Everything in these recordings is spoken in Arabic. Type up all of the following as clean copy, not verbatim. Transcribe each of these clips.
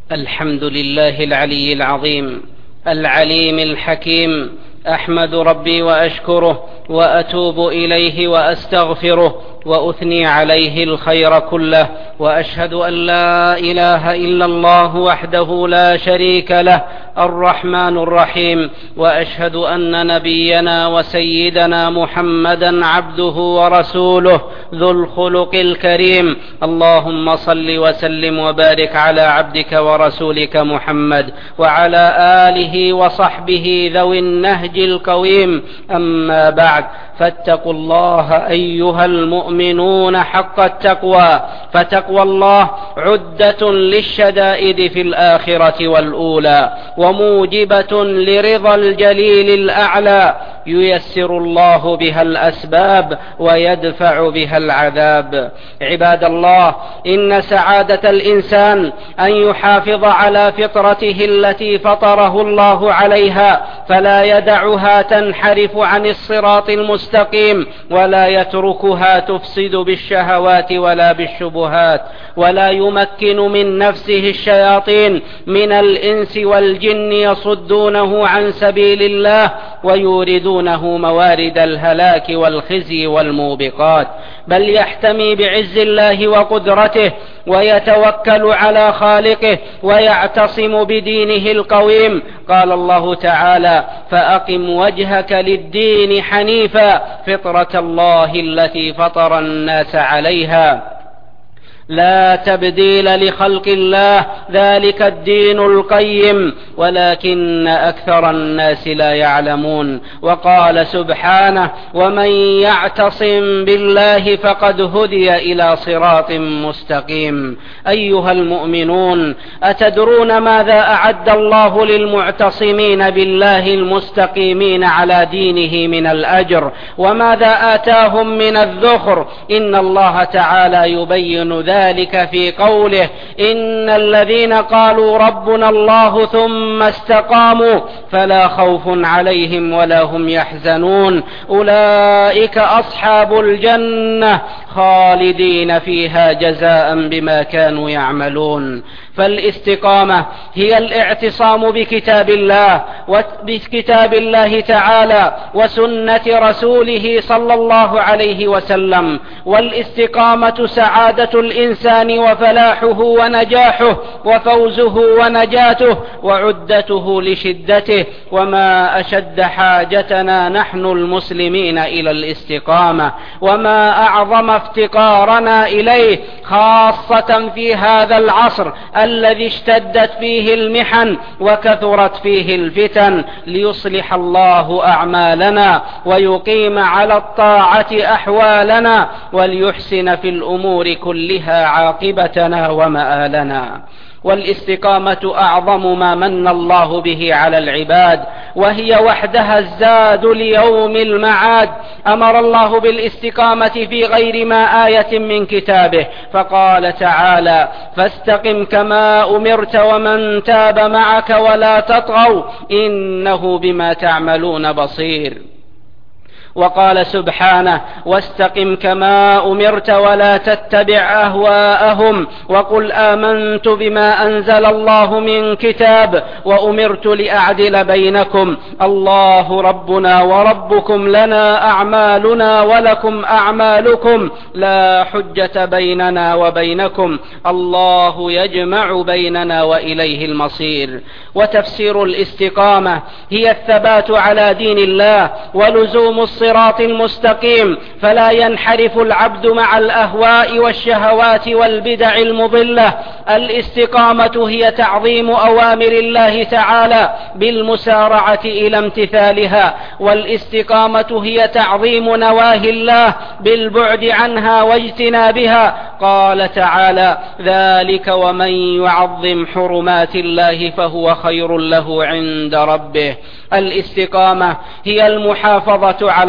الحمد لله العلي العظيم العليم الحكيم، أحمد ربي وأشكره وأتوب إليه وأستغفره وأثني عليه الخير كله، وأشهد أن لا إله إلا الله وحده لا شريك له الرحمن الرحيم، وأشهد أن نبينا وسيدنا محمدا عبده ورسوله ذو الخلق الكريم. اللهم صل وسلم وبارك على عبدك ورسولك محمد وعلى آله وصحبه ذوي النهج القويم. أما بعد، فاتقوا الله أيها المؤمنون حق التقوى، فتقوى الله عدة للشدائد في الآخرة والأولى، وموجبة لرضا الجليل الأعلى، ييسر الله بها الأسباب ويدفع بها العذاب. عباد الله، إن سعادة الإنسان أن يحافظ على فطرته التي فطره الله عليها، فلا يدعها تنحرف عن الصراط المستقيم، ولا يتركها تفسد بالشهوات ولا بالشبهات، ولا يمكن من نفسه الشياطين من الإنس والجن يصدونه عن سبيل الله ويوردونه موارد الهلاك والخزي والموبقات، بل يحتمي بعز الله وقدرته ويتوكل على خالقه ويعتصم بدينه القويم. قال الله تعالى: فأقم وجهك للدين حنيفا فطرة الله التي فطر الناس عليها لا تبديل لخلق الله، ذلك الدين القيم، ولكن أكثر الناس لا يعلمون. وقال سبحانه: ومن يعتصم بالله فقد هدي إلى صراط مستقيم. أيها المؤمنون، أتدرون ماذا أعد الله للمعتصمين بالله المستقيمين على دينه من الأجر، وماذا آتاهم من الذخر؟ إن الله تعالى يبين ذلك في قوله: إن الذين قالوا ربنا الله ثم استقاموا فلا خوف عليهم ولا هم يحزنون، أولئك أصحاب الجنة خالدين فيها جزاء بما كانوا يعملون. فالاستقامة هي الاعتصام بكتاب الله تعالى وسنة رسوله صلى الله عليه وسلم. والاستقامة سعادة الإنسان وفلاحه ونجاحه وفوزه ونجاته وعدته لشدته، وما أشد حاجتنا نحن المسلمين إلى الاستقامة، وما أعظم افتقارنا إليه، خاصة في هذا العصر الذي اشتدت فيه المحن وكثرت فيه الفتن، ليصلح الله أعمالنا ويقيم على الطاعة أحوالنا وليحسن في الأمور كلها عاقبتنا ومآلنا. والاستقامة أعظم ما من الله به على العباد، وهي وحدها الزاد ليوم المعاد. أمر الله بالاستقامة في غير ما آية من كتابه، فقال تعالى: فاستقم كما أمرت ومن تاب معك ولا تطغوا إنه بما تعملون بصير. وقال سبحانه: واستقم كما أمرت ولا تتبع أهواءهم وقل آمنت بما أنزل الله من كتاب وأمرت لأعدل بينكم الله ربنا وربكم لنا أعمالنا ولكم أعمالكم لا حجة بيننا وبينكم الله يجمع بيننا وإليه المصير. وتفسير الاستقامة هي الثبات على دين الله ولزوم الصراط المستقيم، فلا ينحرف العبد مع الأهواء والشهوات والبدع المضلة. الاستقامة هي تعظيم أوامر الله تعالى بالمسارعة إلى امتثالها، والاستقامة هي تعظيم نواهي الله بالبعد عنها واجتنابها. قال تعالى: ذلك ومن يعظم حرمات الله فهو خير له عند ربه. الاستقامة هي المحافظة على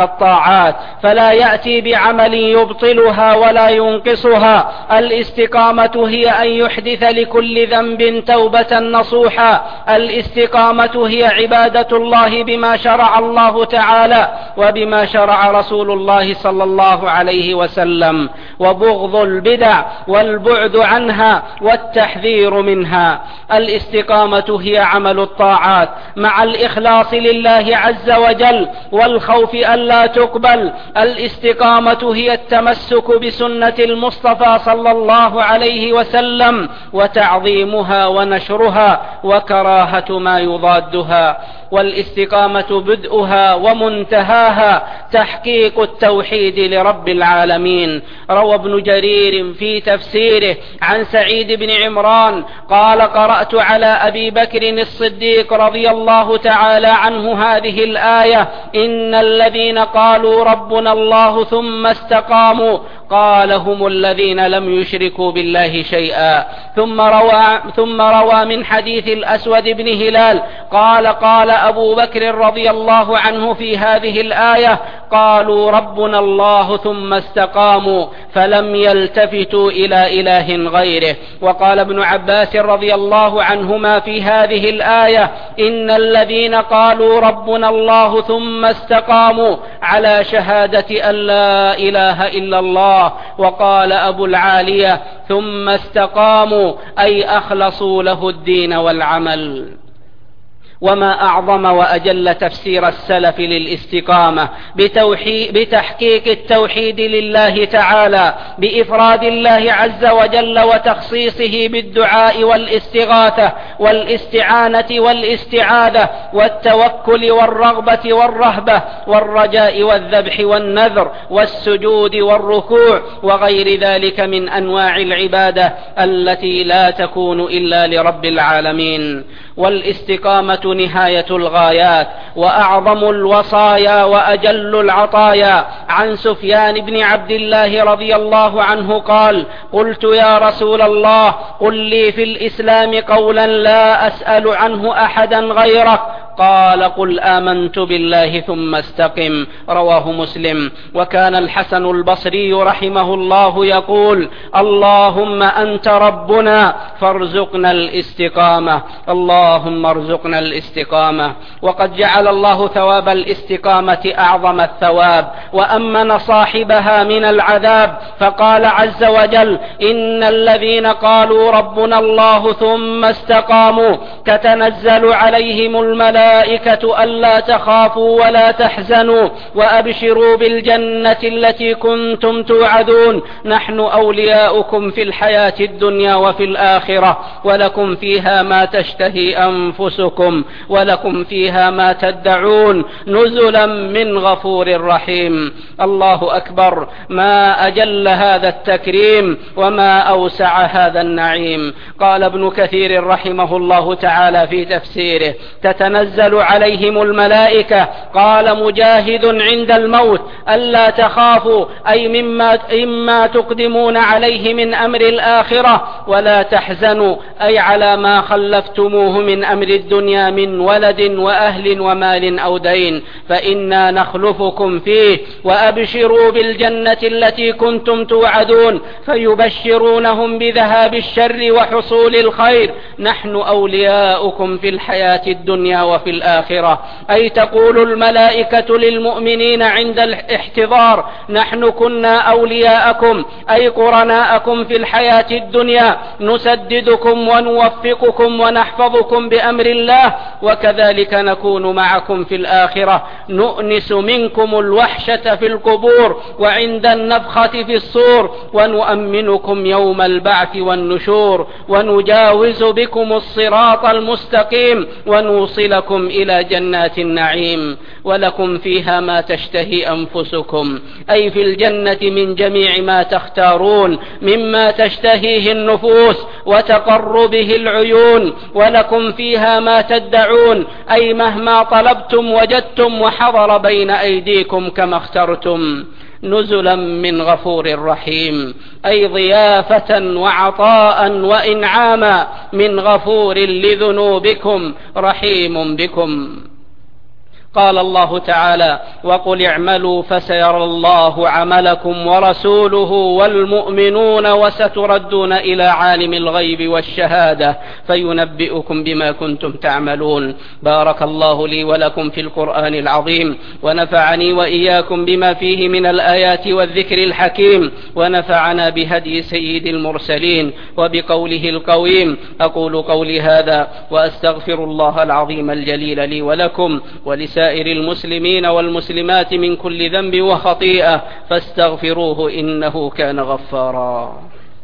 الطاعات، فلا يأتي بعمل يبطلها ولا ينقصها. الاستقامة هي أن يحدث لكل ذنب توبة نصوحا. الاستقامة هي عبادة الله بما شرع الله تعالى وبما شرع رسول الله صلى الله عليه وسلم، وبغض البدع والبعد عنها والتحذير منها. الاستقامة هي عمل الطاعات مع الإخلاص لله عز وجل والخوف ألا تقبل. الاستقامة هي التمسك بسنة المصطفى صلى الله عليه وسلم وتعظيمها ونشرها وكراهة ما يضادها. والاستقامة بدءها ومنتهاها تحقيق التوحيد لرب العالمين. روى ابن جرير في تفسيره عن سعيد بن عمران قال: قرأت على أبي بكر الصديق رضي الله تعالى عنه هذه الآية: إن الذين قالوا ربنا الله ثم استقاموا قال: هم الذين لم يشركوا بالله شيئا. ثم روى من حديث الأسود بن هلال قال: قال أبو بكر رضي الله عنه في هذه الآية: قالوا ربنا الله ثم استقاموا فلم يلتفتوا إلى إله غيره. وقال ابن عباس رضي الله عنهما في هذه الآية: إن الذين قالوا ربنا الله ثم استقاموا على شهادة أن لا إله إلا الله. وقال أبو العالية: ثم استقاموا أي أخلصوا له الدين والعمل. وما أعظم وأجل تفسير السلف للاستقامة بتحقيق التوحيد لله تعالى بإفراد الله عز وجل وتخصيصه بالدعاء والاستغاثة والاستعانة والاستعاذة والتوكل والرغبة والرهبة والرجاء والذبح والنذر والسجود والركوع وغير ذلك من أنواع العبادة التي لا تكون إلا لرب العالمين. والاستقامة نهاية الغايات وأعظم الوصايا وأجل العطايا. عن سفيان بن عبد الله رضي الله عنه قال: قلت يا رسول الله قل لي في الإسلام قولا لا أسأل عنه أحدا غيرك. قال: قل آمنت بالله ثم استقم. رواه مسلم. وكان الحسن البصري رحمه الله يقول: اللهم أنت ربنا فارزقنا الاستقامة، اللهم ارزقنا الاستقامة. وقد جعل الله ثواب الاستقامة أعظم الثواب وأمن صاحبها من العذاب، فقال عز وجل: إن الذين قالوا ربنا الله ثم استقاموا تتنزل عليهم الملائكة ألا تخافوا ولا تحزنوا وأبشروا بالجنة التي كنتم توعدون، نحن أولياؤكم في الحياة الدنيا وفي الآخرة، ولكم فيها ما تشتهي أنفسكم ولكم فيها ما تدعون، نزلا من غفور رحيم. الله أكبر، ما أجل هذا التكريم وما أوسع هذا النعيم. قال ابن كثير رحمه الله تعالى في تفسيره: تتنزل عليهم الملائكة. قال مجاهد: عند الموت ألا تخافوا، أي مما تقدمون عليه من أمر الآخرة، ولا تحزنوا، أي على ما خلفتموه من أمر الدنيا من ولد وأهل ومال أو دين، فإنا نخلفكم فيه، وأبشروا بالجنة التي كنتم توعدون، فيبشرونهم بذهاب الشر وحصول الخير، نحن أولياؤكم في الحياة الدنيا وفي الآخرة. أي تقول الملائكة للمؤمنين عند الاحتضار: نحن كنا أولياءكم، أي قرناءكم في الحياة الدنيا، نسددكم ونوفقكم ونحفظكم بأمر الله، وكذلك نكون معكم في الآخرة، نؤنس منكم الوحشة في القبور وعند النفخة في الصور، ونؤمنكم يوم البعث والنشور، ونجاوز بكم الصراط المستقيم، ونوصلكم إلى جنات النعيم، ولكم فيها ما تشتهي أنفسكم، أي في الجنة من جميع ما تختارون مما تشتهيه النفوس وتقر به العيون، ولكم فيها ما تدعون، أي مهما طلبتم وجدتم وحضر بين أيديكم كما اخترتم، نزلا من غفور رحيم، أي ضيافة وعطاء وإنعاما من غفور لذنوبكم رحيم بكم. قال الله تعالى: وقل اعملوا فسيرى الله عملكم ورسوله والمؤمنون وستردون إلى عالم الغيب والشهادة فينبئكم بما كنتم تعملون. بارك الله لي ولكم في القرآن العظيم، ونفعني وإياكم بما فيه من الآيات والذكر الحكيم، ونفعنا بهدي سيد المرسلين وبقوله القويم. أقول قولي هذا وأستغفر الله العظيم الجليل لي ولكم ولسائر المسلمين والمسلمات من كل ذنب وخطيئة، فاستغفروه إنه كان غفارا.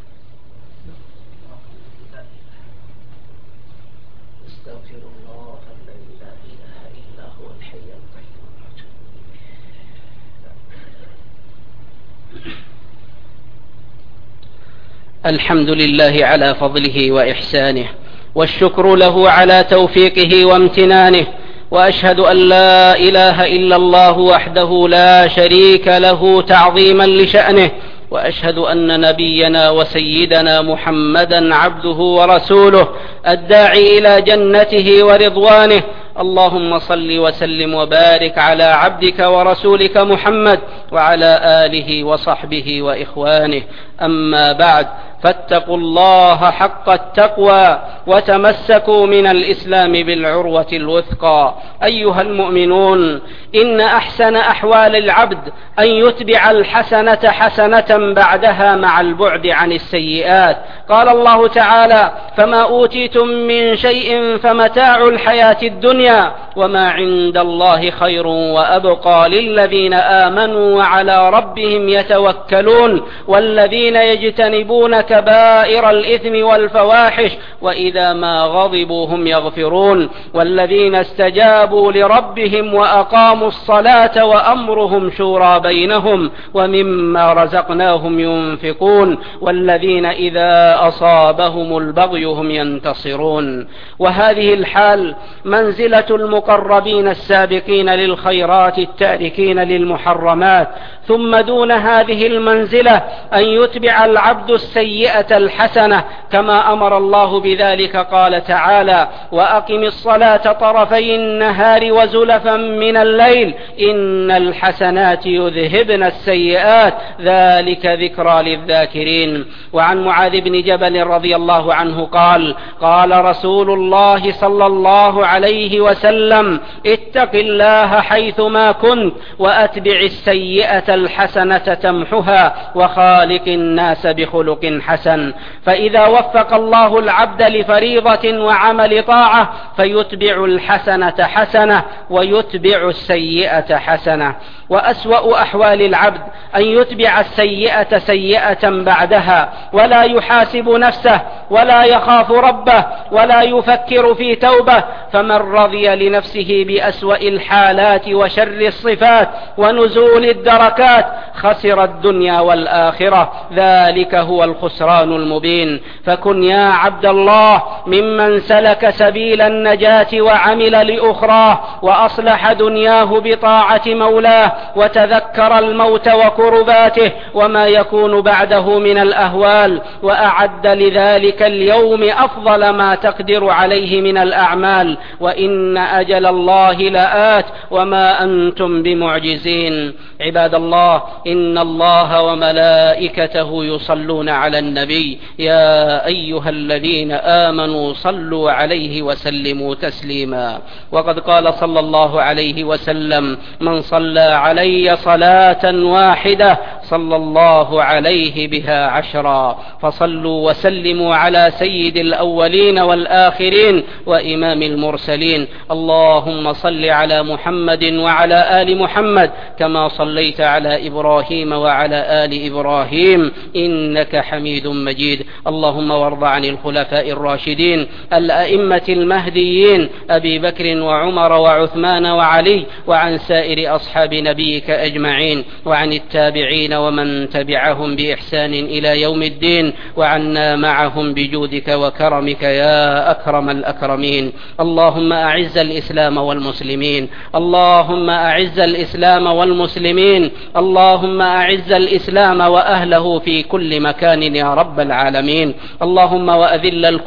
الحمد لله على فضله وإحسانه، والشكر له على توفيقه وامتنانه، وأشهد أن لا إله إلا الله وحده لا شريك له تعظيما لشأنه، وأشهد أن نبينا وسيدنا محمدا عبده ورسوله الداعي إلى جنته ورضوانه. اللهم صل وسلم وبارك على عبدك ورسولك محمد وعلى آله وصحبه وإخوانه. أما بعد، فاتقوا الله حق التقوى وتمسكوا من الإسلام بالعروة الوثقى. أيها المؤمنون، إن أحسن أحوال العبد أن يتبع الحسنة حسنة بعدها مع البعد عن السيئات. قال الله تعالى: فما أوتيتم من شيء فمتاع الحياة الدنيا وما عند الله خير وأبقى للذين آمنوا وعلى ربهم يتوكلون والذين يجتنبون كبائر الإثم والفواحش وإذا ما غضبوا هم يغفرون والذين استجابوا لربهم وأقاموا الصلاة وأمرهم شورى بينهم ومما رزقناهم ينفقون والذين إذا أصابهم البغي هم ينتصرون. وهذه الحال منزلة المقربين السابقين للخيرات التاركين للمحرمات. ثم دون هذه المنزلة أن يتبع العبد السيئة الحسنة كما أمر الله بذلك. قال تعالى: وأقم الصلاة طرفي النهار وزلفا من الليل إن الحسنات يذهبن السيئات ذلك ذكرى للذاكرين. وعن معاذ بن جبل رضي الله عنه قال: قال رسول الله صلى الله عليه وسلم: اتق الله حيثما كنت وأتبع السيئة الحسنة تمحها وخالق الناس بخلق حسن. فإذا وفق الله العبد لفريضة وعمل طاعة فيتبع الحسنة حسنة ويتبع السيئة حسنة. وأسوأ أحوال العبد أن يتبع السيئة سيئة بعدها ولا يحاسب نفسه ولا يخاف ربه ولا يفكر في توبة. فمن رضي لنفسه بأسوأ الحالات وشر الصفات ونزول الدركات خسر الدنيا والآخرة، ذلك هو الخسران المبين. فكن يا عبد الله ممن سلك سبيل النجاة وعمل لأخراه وأصلح دنياه بطاعة مولاه وتذكر الموت وكرباته وما يكون بعده من الأهوال، وأعد لذلك اليوم أفضل ما تقدر عليه من الأعمال، وإن أجل الله لآت وما أنتم بمعجزين. عباد الله، إن الله وملائكته يصلون على النبي يا أيها الذين آمنوا صلوا عليه وسلموا تسليما. وقد قال صلى الله عليه وسلم: من صلى علي صلاة واحدة صلى الله عليه بها 10. فصلوا وسلموا على سيد الأولين والآخرين وإمام المرسلين. اللهم صل على محمد وعلى آل محمد كما صليت على إبراهيم وعلى آل إبراهيم إنك حميد مجيد. اللهم وارض عن الخلفاء الراشدين الأئمة المهديين أبي بكر وعمر وعثمان وعلي، وعن سائر أصحاب نبيك أجمعين، وعن التابعين ومن تبعهم بإحسان إلى يوم الدين، وعنا معهم بجودك وكرمك يا أكرم الأكرمين. اللهم أعز الإسلام والمسلمين، اللهم أعز الإسلام والمسلمين، اللهم أعز الإسلام وأهله في كل مكان يا رب العالمين. اللهم وأذل الكفر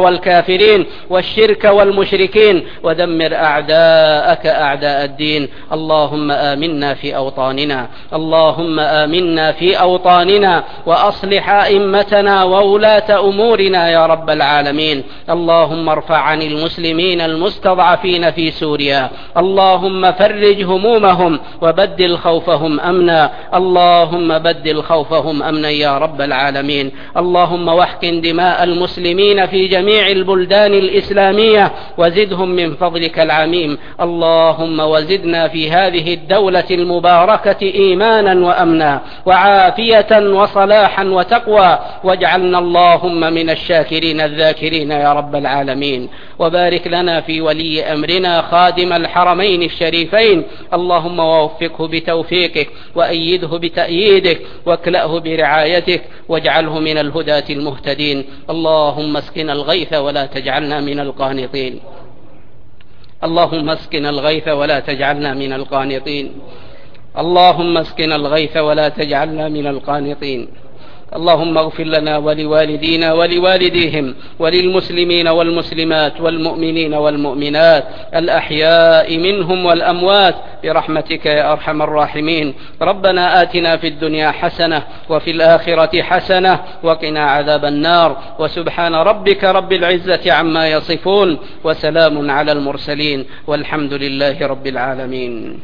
والكافرين والشرك والمشركين، ودمر أعداءك أعداء الدين. اللهم آمنا في أوطاننا، اللهم آمنا في أوطاننا، وأصلح أئمتنا وولاة أمورنا يا رب العالمين. اللهم ارفع عن المسلمين المستضعفين في سوريا، اللهم فرج همومهم وبدل خوفهم أمنا، اللهم بدل خوفهم أمنا يا رب العالمين. اللهم واحقن دماء المسلمين في جميع البلدان الإسلامية وزدهم من فضلك العميم. اللهم وزدنا في هذه الدولة المباركة إيمانا وأمنا وعافية وصلاحا وتقوى، واجعلنا اللهم من الشاكرين الذاكرين يا رب العالمين. وبارك لنا في ولي أمرنا خادم الحرمين الشريفين، اللهم ووفقه بتوفيقك وأيده بتأييدك واكلأه برعايتك واجعله من الهداة المهتدين. اللهم اسقنا الغيث ولا تجعلنا من القانطين، اللهم اسقنا الغيث ولا تجعلنا من القانطين، اللهم اسقنا الغيث ولا تجعلنا من القانطين. اللهم اغفر لنا ولوالدينا ولوالديهم وللمسلمين والمسلمات والمؤمنين والمؤمنات الأحياء منهم والأموات برحمتك يا أرحم الراحمين. ربنا آتنا في الدنيا حسنة وفي الآخرة حسنة وقنا عذاب النار. وسبحان ربك رب العزة عما يصفون، وسلام على المرسلين، والحمد لله رب العالمين.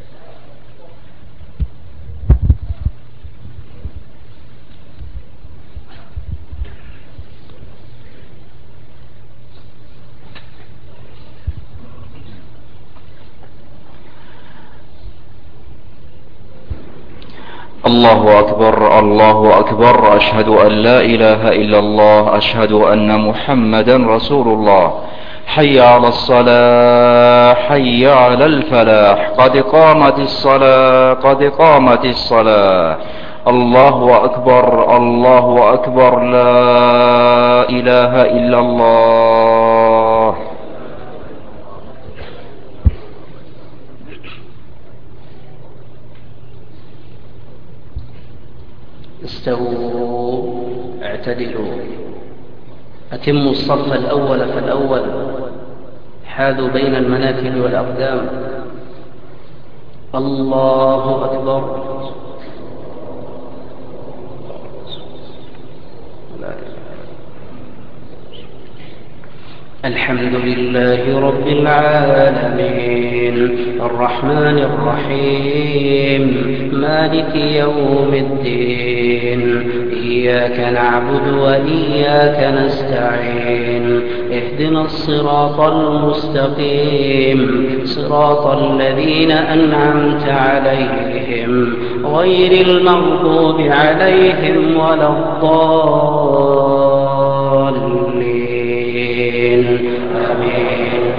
الله أكبر الله أكبر، أشهد أن لا إله إلا الله، أشهد أن محمدا رسول الله. حي على الصلاة، حي على الفلاح، قد قامت الصلاة، قد قامت الصلاة. الله أكبر الله أكبر، لا إله إلا الله. استووا اعتدلوا، أتموا الصف الأول فالأول، حاذوا بين المناكب والأقدام. الله أكبر. الحمد لله رب العالمين، الرحمن الرحيم، مالك يوم الدين. إياك نعبد وإياك نستعين، اهدنا الصراط المستقيم، صراط الذين أنعمت عليهم غير المغضوب عليهم ولا الضالين. آمين.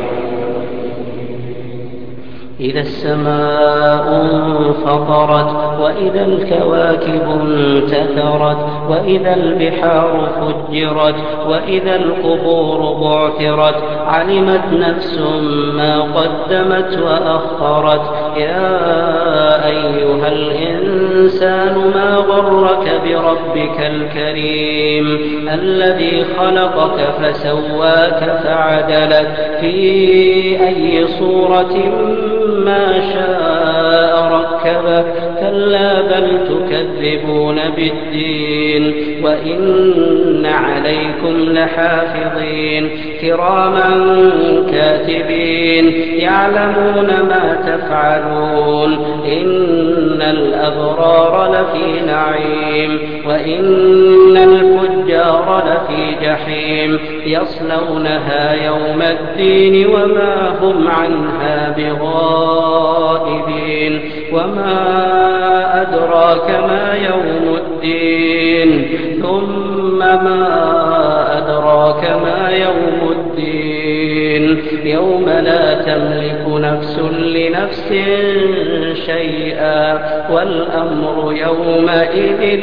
إذا السماء انفطرت وإذا الكواكب انتثرت وإذا البحار فجرت وإذا القبور بعثرت علمت نفس ما قدمت وأخرت. يا أيها الإنسان ما غرك بربك الكريم الذي خلقك فسواك فعدلك في أي صورة ما شاء ركبك. كلا بل تكذبون بالدين وإن عليكم لحافظين كراما كاتبين يعلمون ما تفعلون. إن الأبرار لفي نعيم وإن الفجار لفي جحيم يصلونها يوم الدين وما هم عنها بغائبين. وما أدراك ما يوم الدين ثم ما أدراك ما يوم الدين يوم لا تملك نفس لنفس شيئا والأمر يومئذ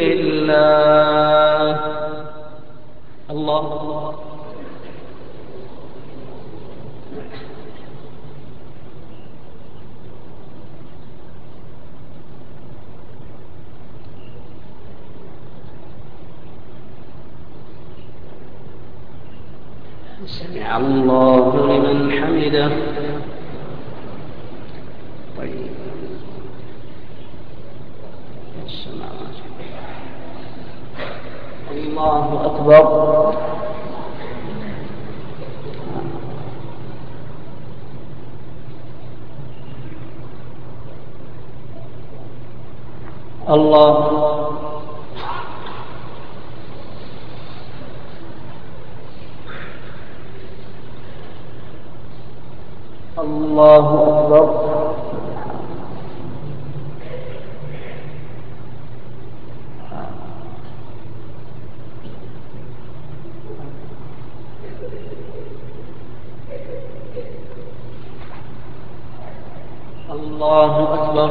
لله. الله. سمع الله لمن حمده. طيب الله أكبر. الله أكبر. الله أكبر.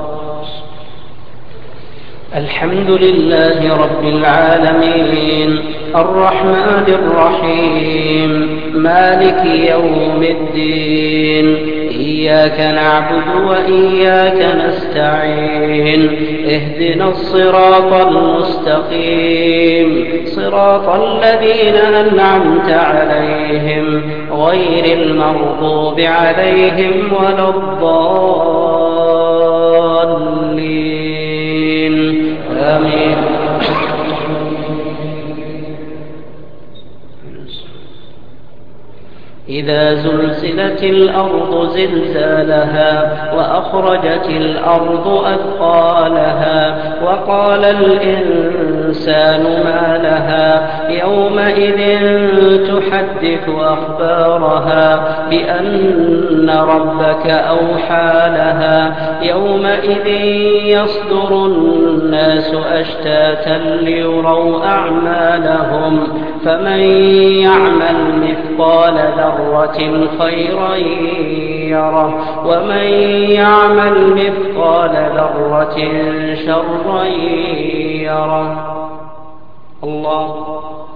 الحمد لله رب العالمين الرحمن الرحيم مالك يوم الدين إياك نعبد وإياك نستعين اهدنا الصراط المستقيم صراط الذين أنعمت عليهم غير المغضوب عليهم ولا الضالين آمين. إذا زلزلت الأرض زلزالها وأخرجت الأرض أثقالها وقال الإنسان ما لها يومئذ تحدث أخبارها بأن ربك أوحى لها يومئذ يصدر الناس أشتاتا ليروا أعمالهم فمن يعمل مثقال ذرة خيرا يره ومن يعمل مثقال ذرة شرا يره. الله